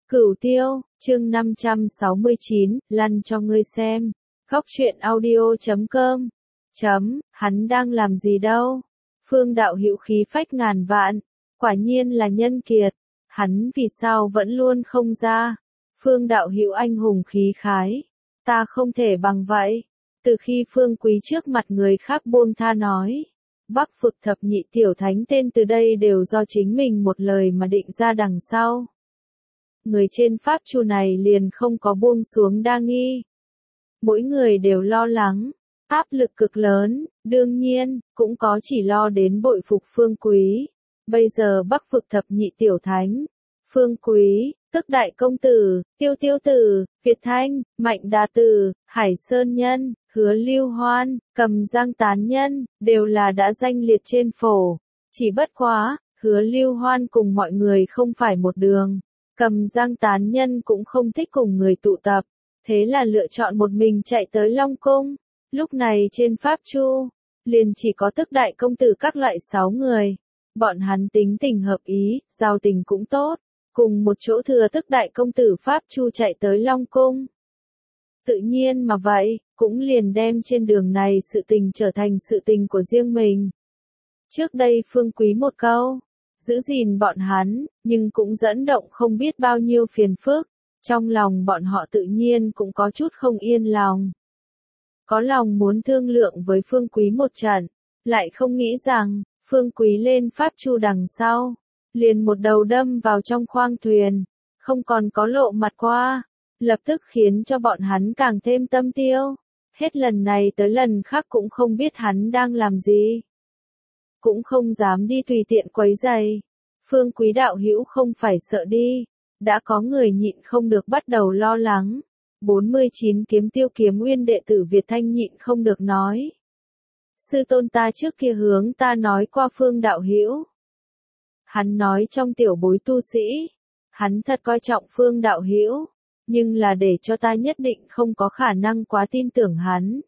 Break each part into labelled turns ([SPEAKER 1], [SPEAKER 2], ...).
[SPEAKER 1] Cửu Tiêu, chương 569, lăn cho ngươi xem. Góc truyện audio.com. Hắn đang làm gì đâu? Phương Đạo Hữu khí phách ngàn vạn, quả nhiên là nhân kiệt. Hắn vì sao vẫn luôn không ra? Phương Đạo Hữu anh hùng khí khái, ta không thể bằng vậy. Từ khi Phương Quý trước mặt người khác buông tha nói, Bắc Vực thập nhị tiểu thánh tên từ đây đều do chính mình một lời mà định ra đằng sau. Người trên pháp chu này liền không có buông xuống đa nghi. Mỗi người đều lo lắng, áp lực cực lớn, đương nhiên, cũng có chỉ lo đến bội phục Phương Quý. Bây giờ Bắc Vực thập nhị tiểu thánh, Phương Quý, Tức Đại Công Tử, Tiêu Tiêu Tử, Việt Thanh, Mạnh Đà Tử, Hải Sơn Nhân, Hứa Lưu Hoan, Cầm Giang Tán Nhân, đều là đã danh liệt trên phổ. Chỉ bất quá, Hứa Lưu Hoan cùng mọi người không phải một đường. Cầm Giang Tán Nhân cũng không thích cùng người tụ tập, thế là lựa chọn một mình chạy tới Long Cung. Lúc này trên Pháp Chu, liền chỉ có Tức Đại Công Tử các loại 6 người. Bọn hắn tính tình hợp ý, giao tình cũng tốt, cùng một chỗ thừa Tức Đại Công Tử Pháp Chu chạy tới Long Cung. Tự nhiên mà vậy, cũng liền đem trên đường này sự tình trở thành sự tình của riêng mình. Trước đây Phương Quý một câu, giữ gìn bọn hắn, nhưng cũng dẫn động không biết bao nhiêu phiền phức, trong lòng bọn họ tự nhiên cũng có chút không yên lòng. Có lòng muốn thương lượng với Phương Quý một trận, lại không nghĩ rằng, Phương Quý lên Pháp Chu đằng sau, liền một đầu đâm vào trong khoang thuyền, không còn có lộ mặt qua, lập tức khiến cho bọn hắn càng thêm tâm tiêu, hết lần này tới lần khác cũng không biết hắn đang làm gì. Cũng không dám đi tùy tiện quấy rầy. Phương Quý đạo hữu không phải sợ đi, đã có người nhịn không được bắt đầu lo lắng. 49 kiếm tiêu kiếm nguyên đệ tử Việt Thanh nhịn không được nói. Sư tôn ta trước kia hướng ta nói qua Phương đạo hữu. Hắn nói trong tiểu bối tu sĩ, hắn thật coi trọng Phương đạo hữu, nhưng là để cho ta nhất định không có khả năng quá tin tưởng hắn.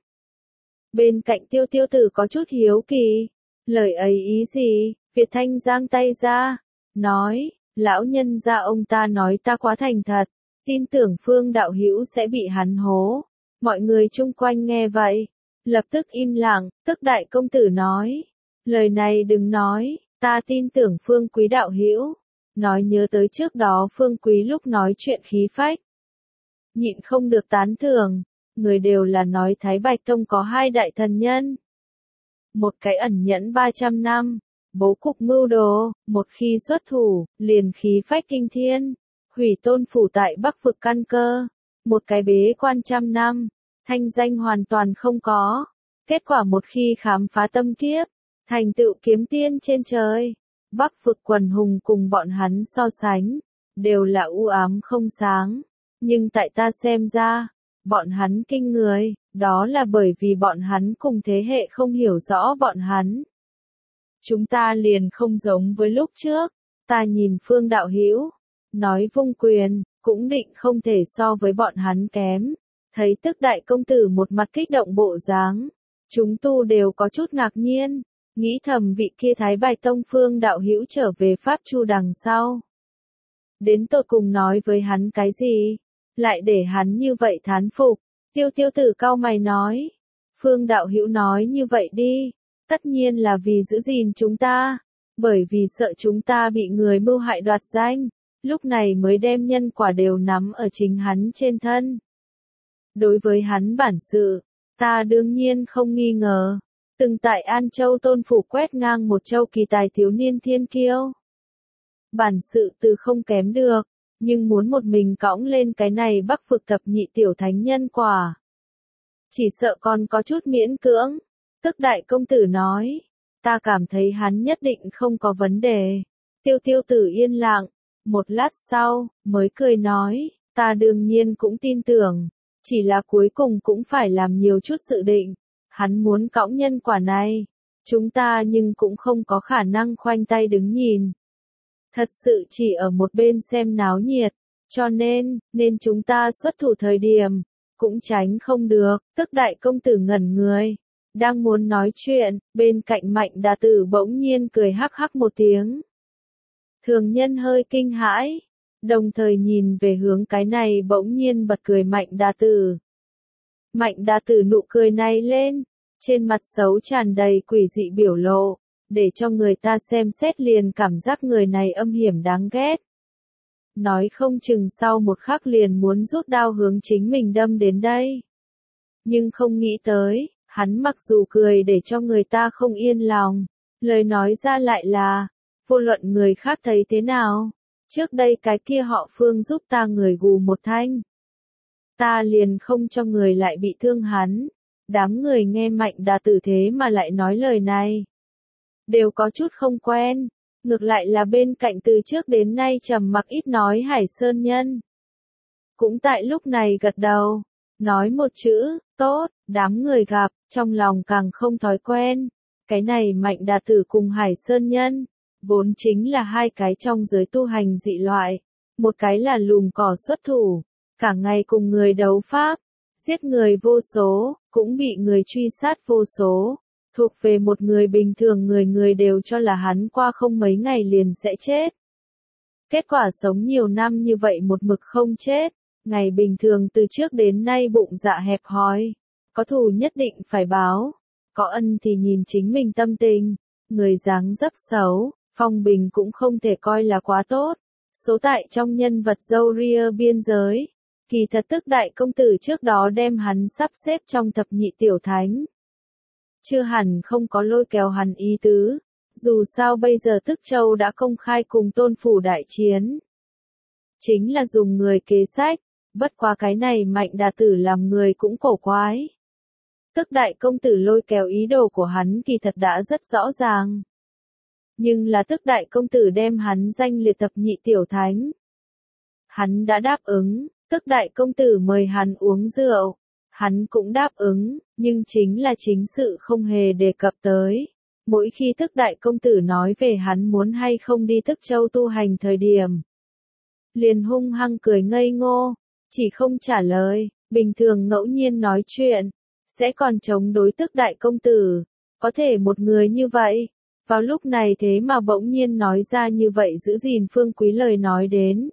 [SPEAKER 1] Bên cạnh Tiêu Tiêu Tử có chút hiếu kỳ. Lời ấy ý gì? Việt Thanh giang tay ra, nói, lão nhân gia ông ta nói ta quá thành thật, tin tưởng Phương đạo hữu sẽ bị hắn hố. Mọi người chung quanh nghe vậy, lập tức im lặng. Tức Đại Công Tử nói, lời này đừng nói, ta tin tưởng Phương Quý đạo hữu. Nói nhớ tới trước đó Phương Quý lúc nói chuyện khí phách, nhịn không được tán thưởng, người đều là nói Thái Bạch Tông có 2 đại thần nhân. Một cái ẩn nhẫn 300 năm, bố cục mưu đồ, một khi xuất thủ, liền khí phách kinh thiên, hủy tôn phủ tại Bắc Vực căn cơ. Một cái bế quan 100 năm, thanh danh hoàn toàn không có. Kết quả một khi khám phá tâm kiếp, thành tựu kiếm tiên trên trời. Bắc Vực quần hùng cùng bọn hắn so sánh, đều là u ám không sáng. Nhưng tại ta xem ra, bọn hắn kinh người, đó là bởi vì bọn hắn cùng thế hệ không hiểu rõ bọn hắn. Chúng ta liền không giống với lúc trước, ta nhìn Phương đạo hữu, nói vung quyền, cũng định không thể so với bọn hắn kém. Thấy Tức Đại Công Tử một mặt kích động bộ dáng, chúng tu đều có chút ngạc nhiên, nghĩ thầm vị kia Thái Bạch Tông Phương đạo hữu trở về Pháp Chu đằng sau. Đến tột cùng nói với hắn cái gì, lại để hắn như vậy thán phục. Tiêu Tiêu Tử cau mày nói, Phương đạo hữu nói như vậy đi, tất nhiên là vì giữ gìn chúng ta, bởi vì sợ chúng ta bị người mưu hại đoạt danh, lúc này mới đem nhân quả đều nắm ở chính hắn trên thân. Đối với hắn bản sự, ta đương nhiên không nghi ngờ, từng tại An Châu Tôn phủ quét ngang một châu kỳ tài thiếu niên thiên kiêu. Bản sự từ không kém được, nhưng muốn một mình cõng lên cái này Bắc Vực thập nhị tiểu thánh nhân quả, chỉ sợ còn có chút miễn cưỡng. Tức Đại Công Tử nói, ta cảm thấy hắn nhất định không có vấn đề. Tiêu Tiêu Tử yên lặng, một lát sau, mới cười nói, ta đương nhiên cũng tin tưởng, chỉ là cuối cùng cũng phải làm nhiều chút dự định. Hắn muốn cõng nhân quả này, chúng ta nhưng cũng không có khả năng khoanh tay đứng nhìn. Thật sự chỉ ở một bên xem náo nhiệt, cho nên chúng ta xuất thủ thời điểm, cũng tránh không được. Tức Đại Công Tử ngẩn người, đang muốn nói chuyện, bên cạnh Mạnh Đà Tử bỗng nhiên cười hắc hắc một tiếng. Thường nhân hơi kinh hãi, đồng thời nhìn về hướng cái này bỗng nhiên bật cười Mạnh Đa Tử. Mạnh Đa Tử nụ cười này lên, trên mặt xấu tràn đầy quỷ dị biểu lộ, để cho người ta xem xét liền cảm giác người này âm hiểm đáng ghét. Nói không chừng sau một khắc liền muốn rút đao hướng chính mình đâm đến đây. Nhưng không nghĩ tới, hắn mặc dù cười để cho người ta không yên lòng, lời nói ra lại là, vô luận người khác thấy thế nào, trước đây cái kia họ Phương giúp ta người gù một thanh. Ta liền không cho người lại bị thương hắn. Đám người nghe Mạnh Đa Tử thế mà lại nói lời này, đều có chút không quen, ngược lại là bên cạnh từ trước đến nay trầm mặc ít nói Hải Sơn Nhân. Cũng tại lúc này gật đầu, nói một chữ, tốt, đám người gặp, trong lòng càng không thói quen. Cái này Mạnh Đa Tử cùng Hải Sơn Nhân, vốn chính là hai cái trong giới tu hành dị loại, một cái là lùm cỏ xuất thủ, cả ngày cùng người đấu pháp, giết người vô số, cũng bị người truy sát vô số, thuộc về một người bình thường người đều cho là hắn qua không mấy ngày liền sẽ chết. Kết quả sống nhiều năm như vậy một mực không chết, ngày bình thường từ trước đến nay bụng dạ hẹp hòi, có thù nhất định phải báo, có ân thì nhìn chính mình tâm tình, người dáng dấp xấu, phong bình cũng không thể coi là quá tốt, số tại trong nhân vật dâu ria biên giới. Kỳ thật Tức đại công tử trước đó đem hắn sắp xếp trong thập nhị tiểu thánh. Chưa hẳn không có lôi kéo hắn ý tứ, dù sao bây giờ Tức Châu đã công khai cùng Tôn Phủ đại chiến. Chính là dùng người kế sách, bất quá cái này Mạnh Đa Tử làm người cũng cổ quái. Tức đại công tử lôi kéo ý đồ của hắn kỳ thật đã rất rõ ràng. Nhưng là Tức đại công tử đem hắn danh liệt thập nhị tiểu thánh. Hắn đã đáp ứng. Tức đại công tử mời hắn uống rượu, hắn cũng đáp ứng, nhưng chính là chính sự không hề đề cập tới. Mỗi khi Tức đại công tử nói về hắn muốn hay không đi Tức Châu tu hành thời điểm, liền hung hăng cười ngây ngô, chỉ không trả lời, bình thường ngẫu nhiên nói chuyện, sẽ còn chống đối Tức đại công tử. Có thể một người như vậy, vào lúc này thế mà bỗng nhiên nói ra như vậy giữ gìn Phương Quý lời nói đến.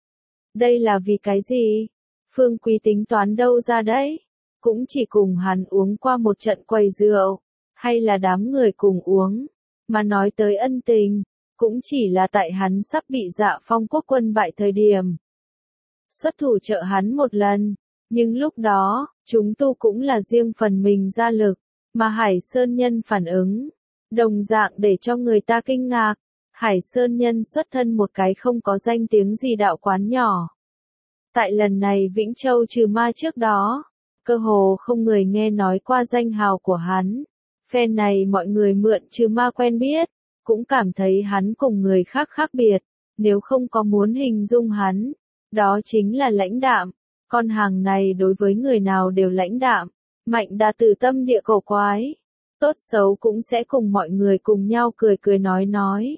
[SPEAKER 1] Đây là vì cái gì? Phương Quý tính toán đâu ra đấy? Cũng chỉ cùng hắn uống qua một trận quầy rượu, hay là đám người cùng uống, mà nói tới ân tình, cũng chỉ là tại hắn sắp bị Dạ Phong quốc quân bại thời điểm. Xuất thủ trợ hắn một lần, nhưng lúc đó, chúng tu cũng là riêng phần mình ra lực, mà Hải Sơn Nhân phản ứng, đồng dạng để cho người ta kinh ngạc. Hải Sơn Nhân xuất thân một cái không có danh tiếng gì đạo quán nhỏ. Tại lần này Vĩnh Châu trừ ma trước đó, cơ hồ không người nghe nói qua danh hào của hắn. Phen này mọi người mượn trừ ma quen biết, cũng cảm thấy hắn cùng người khác khác biệt, nếu không có muốn hình dung hắn, đó chính là lãnh đạm. Con hàng này đối với người nào đều lãnh đạm, Mạnh Đa Tử tâm địa cổ quái, tốt xấu cũng sẽ cùng mọi người cùng nhau cười cười nói.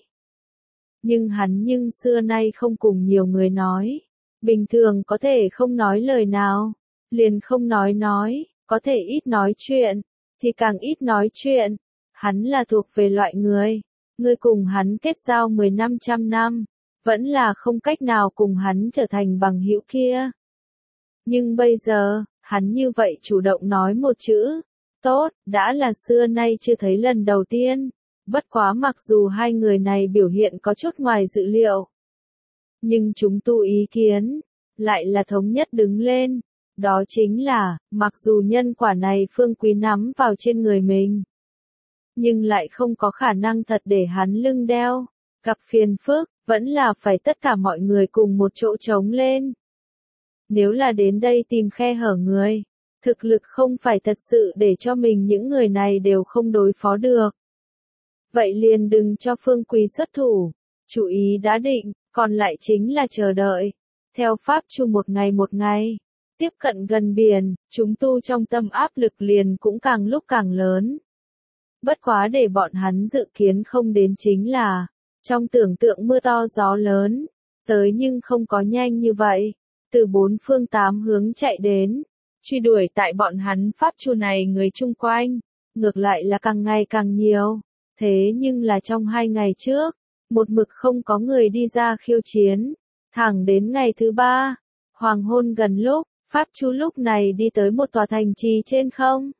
[SPEAKER 1] Nhưng hắn xưa nay không cùng nhiều người nói. Bình thường có thể không nói lời nào, liền không nói, có thể ít nói chuyện, thì càng ít nói chuyện. Hắn là thuộc về loại người cùng hắn kết giao 10 năm trăm năm, vẫn là không cách nào cùng hắn trở thành bằng hữu kia. Nhưng bây giờ, hắn như vậy chủ động nói một chữ, tốt, đã là xưa nay chưa thấy lần đầu tiên. Bất quá mặc dù hai người này biểu hiện có chút ngoài dự liệu, nhưng chúng tu ý kiến, lại là thống nhất đứng lên. Đó chính là, mặc dù nhân quả này Phương Quý nắm vào trên người mình, nhưng lại không có khả năng thật để hắn lưng đeo. Gặp phiền phức, vẫn là phải tất cả mọi người cùng một chỗ chống lên. Nếu là đến đây tìm khe hở người, thực lực không phải thật sự để cho mình những người này đều không đối phó được. Vậy liền đừng cho Phương Quý xuất thủ, chủ ý đã định, còn lại chính là chờ đợi. Theo pháp chu một ngày, tiếp cận gần biển, chúng tu trong tâm áp lực liền cũng càng lúc càng lớn. Bất quá để bọn hắn dự kiến không đến chính là, trong tưởng tượng mưa to gió lớn, tới nhưng không có nhanh như vậy, từ bốn phương tám hướng chạy đến, truy đuổi tại bọn hắn pháp chu này người chung quanh, ngược lại là càng ngày càng nhiều. Thế nhưng là trong 2 ngày trước, một mực không có người đi ra khiêu chiến, Thẳng đến ngày thứ 3, hoàng hôn gần lúc, Pháp Chu lúc này đi tới một tòa thành trì trên không.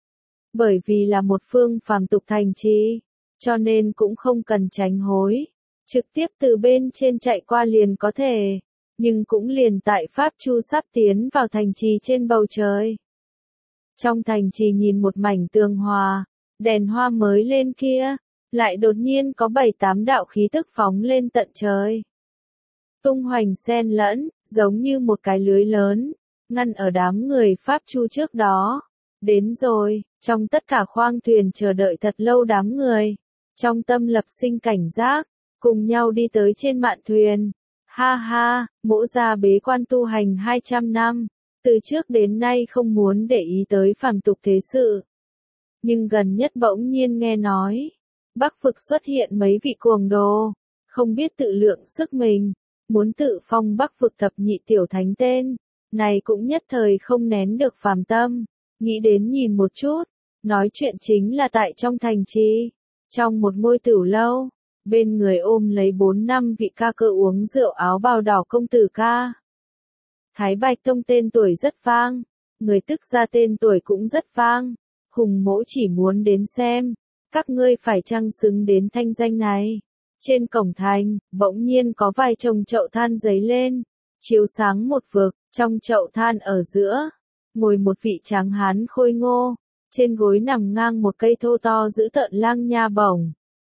[SPEAKER 1] Bởi vì là một phương phàm tục thành trì, cho nên cũng không cần tránh hối, trực tiếp từ bên trên chạy qua liền có thể, nhưng cũng liền tại Pháp Chu sắp tiến vào thành trì trên bầu trời. Trong thành trì nhìn một mảnh tường hòa, đèn hoa mới lên kia, lại đột nhiên có 7-8 đạo khí tức phóng lên tận trời. Tung hoành xen lẫn, giống như một cái lưới lớn, ngăn ở đám người Pháp Chu trước đó. Đến rồi, trong tất cả khoang thuyền chờ đợi thật lâu đám người, trong tâm lập sinh cảnh giác, cùng nhau đi tới trên mạn thuyền. Ha ha, Mỗ gia bế quan tu hành 200 năm, từ trước đến nay không muốn để ý tới phàm tục thế sự. Nhưng gần nhất bỗng nhiên nghe nói, Bắc vực xuất hiện mấy vị cuồng đồ, không biết tự lượng sức mình, muốn tự phong Bắc vực thập nhị tiểu thánh tên, này cũng nhất thời không nén được phàm tâm, nghĩ đến nhìn một chút, nói chuyện chính là tại trong thành trì, trong một ngôi tửu lâu, bên người ôm lấy 4-5 vị ca cơ uống rượu áo bào đỏ công tử ca. Thái Bạch Tông tên tuổi rất vang, người tức ra tên tuổi cũng rất vang, Hùng Mỗ chỉ muốn đến xem, các ngươi phải chăng xứng đến thanh danh này. Trên cổng thành, bỗng nhiên có vài chồng chậu than giấy lên, chiếu sáng một vực, trong chậu than ở giữa, ngồi một vị tráng hán khôi ngô, trên gối nằm ngang một cây thô to giữ tợn lang nha bổng.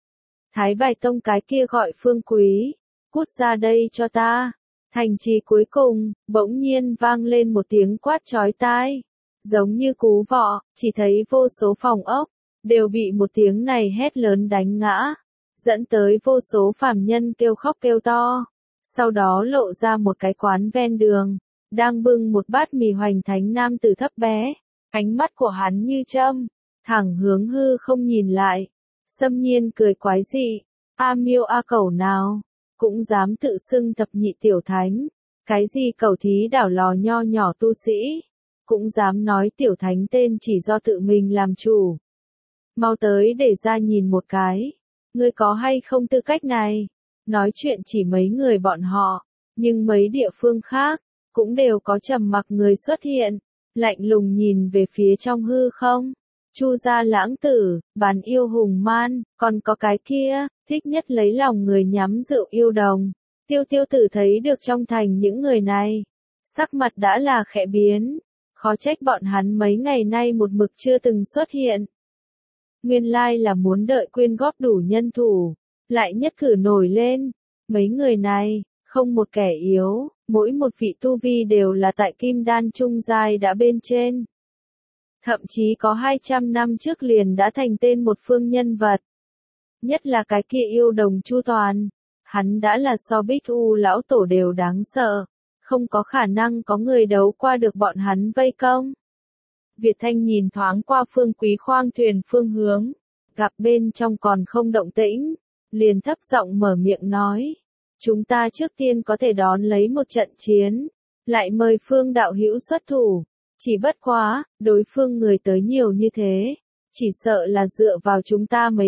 [SPEAKER 1] Thái Bạch Tông cái kia gọi Phương Quý, cút ra đây cho ta. Thành trì cuối cùng, bỗng nhiên vang lên một tiếng quát chói tai, giống như cú vọ, chỉ thấy vô số phòng ốc, đều bị một tiếng này hét lớn đánh ngã, dẫn tới vô số phàm nhân kêu khóc kêu to. Sau đó lộ ra một cái quán ven đường, đang bưng một bát mì hoành thánh nam tử thấp bé, ánh mắt của hắn như châm, thẳng hướng hư không nhìn lại, xâm nhiên cười quái dị, a miêu a cẩu nào, cũng dám tự xưng thập nhị tiểu thánh, cái gì cẩu thí đảo lò nho nhỏ tu sĩ, cũng dám nói tiểu thánh tên chỉ do tự mình làm chủ. Mau tới để ra nhìn một cái, ngươi có hay không tư cách này? Nói chuyện chỉ mấy người bọn họ, nhưng mấy địa phương khác, cũng đều có trầm mặc người xuất hiện, lạnh lùng nhìn về phía trong hư không. Chu gia lãng tử, bán yêu hùng man, còn có cái kia, thích nhất lấy lòng người nhắm rượu yêu đồng. Tiêu tiêu tử thấy được trong thành những người này, sắc mặt đã là khẽ biến, khó trách bọn hắn mấy ngày nay một mực chưa từng xuất hiện. Nguyên lai là muốn đợi quyên góp đủ nhân thủ, lại nhất cử nổi lên. Mấy người này, không một kẻ yếu, mỗi một vị tu vi đều là tại kim đan trung giai đã bên trên. Thậm chí có 200 năm trước liền đã thành tên một phương nhân vật. Nhất là cái kia yêu đồng Chu Toàn, hắn đã là so Bích U lão tổ đều đáng sợ, không có khả năng có người đấu qua được bọn hắn vây công. Việt Thanh nhìn thoáng qua Phương Quý khoang thuyền phương hướng, gặp bên trong còn không động tĩnh, liền thấp giọng mở miệng nói, chúng ta trước tiên có thể đón lấy một trận chiến, lại mời Phương đạo hữu xuất thủ. Chỉ bất quá, đối phương người tới nhiều như thế, chỉ sợ là dựa vào chúng ta mấy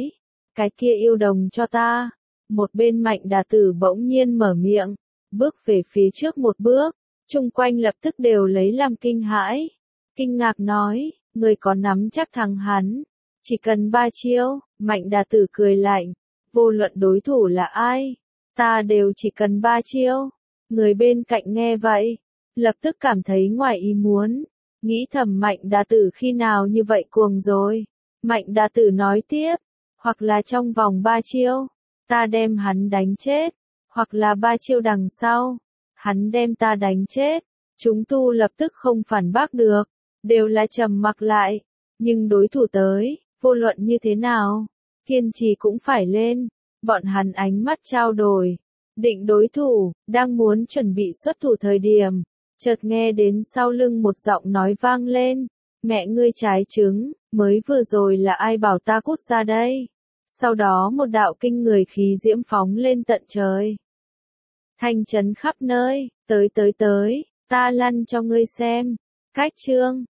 [SPEAKER 1] cái kia yêu đồng cho ta. Một bên Mạnh Đà Tử bỗng nhiên mở miệng, bước về phía trước một bước, chung quanh lập tức đều lấy làm kinh hãi. Kinh ngạc nói, người có nắm chắc thắng hắn, chỉ cần 3 chiêu. Mạnh Đà Tử cười lạnh, vô luận đối thủ là ai, ta đều chỉ cần 3 chiêu. Người bên cạnh nghe vậy, lập tức cảm thấy ngoài ý muốn, nghĩ thầm Mạnh Đà Tử khi nào như vậy cuồng rồi. Mạnh Đà Tử nói tiếp, hoặc là trong vòng 3 chiêu, ta đem hắn đánh chết, hoặc là 3 chiêu đằng sau, hắn đem ta đánh chết. Chúng tu lập tức không phản bác được, đều là trầm mặc lại, nhưng đối thủ tới, vô luận như thế nào, kiên trì cũng phải lên. Bọn hắn ánh mắt trao đổi, định đối thủ, đang muốn chuẩn bị xuất thủ thời điểm, chợt nghe đến sau lưng một giọng nói vang lên, mẹ ngươi trái trứng, mới vừa rồi là ai bảo ta cút ra đây? Sau đó một đạo kinh người khí diễm phóng lên tận trời. Thanh chấn khắp nơi, tới, ta lăn cho ngươi xem. Cách chương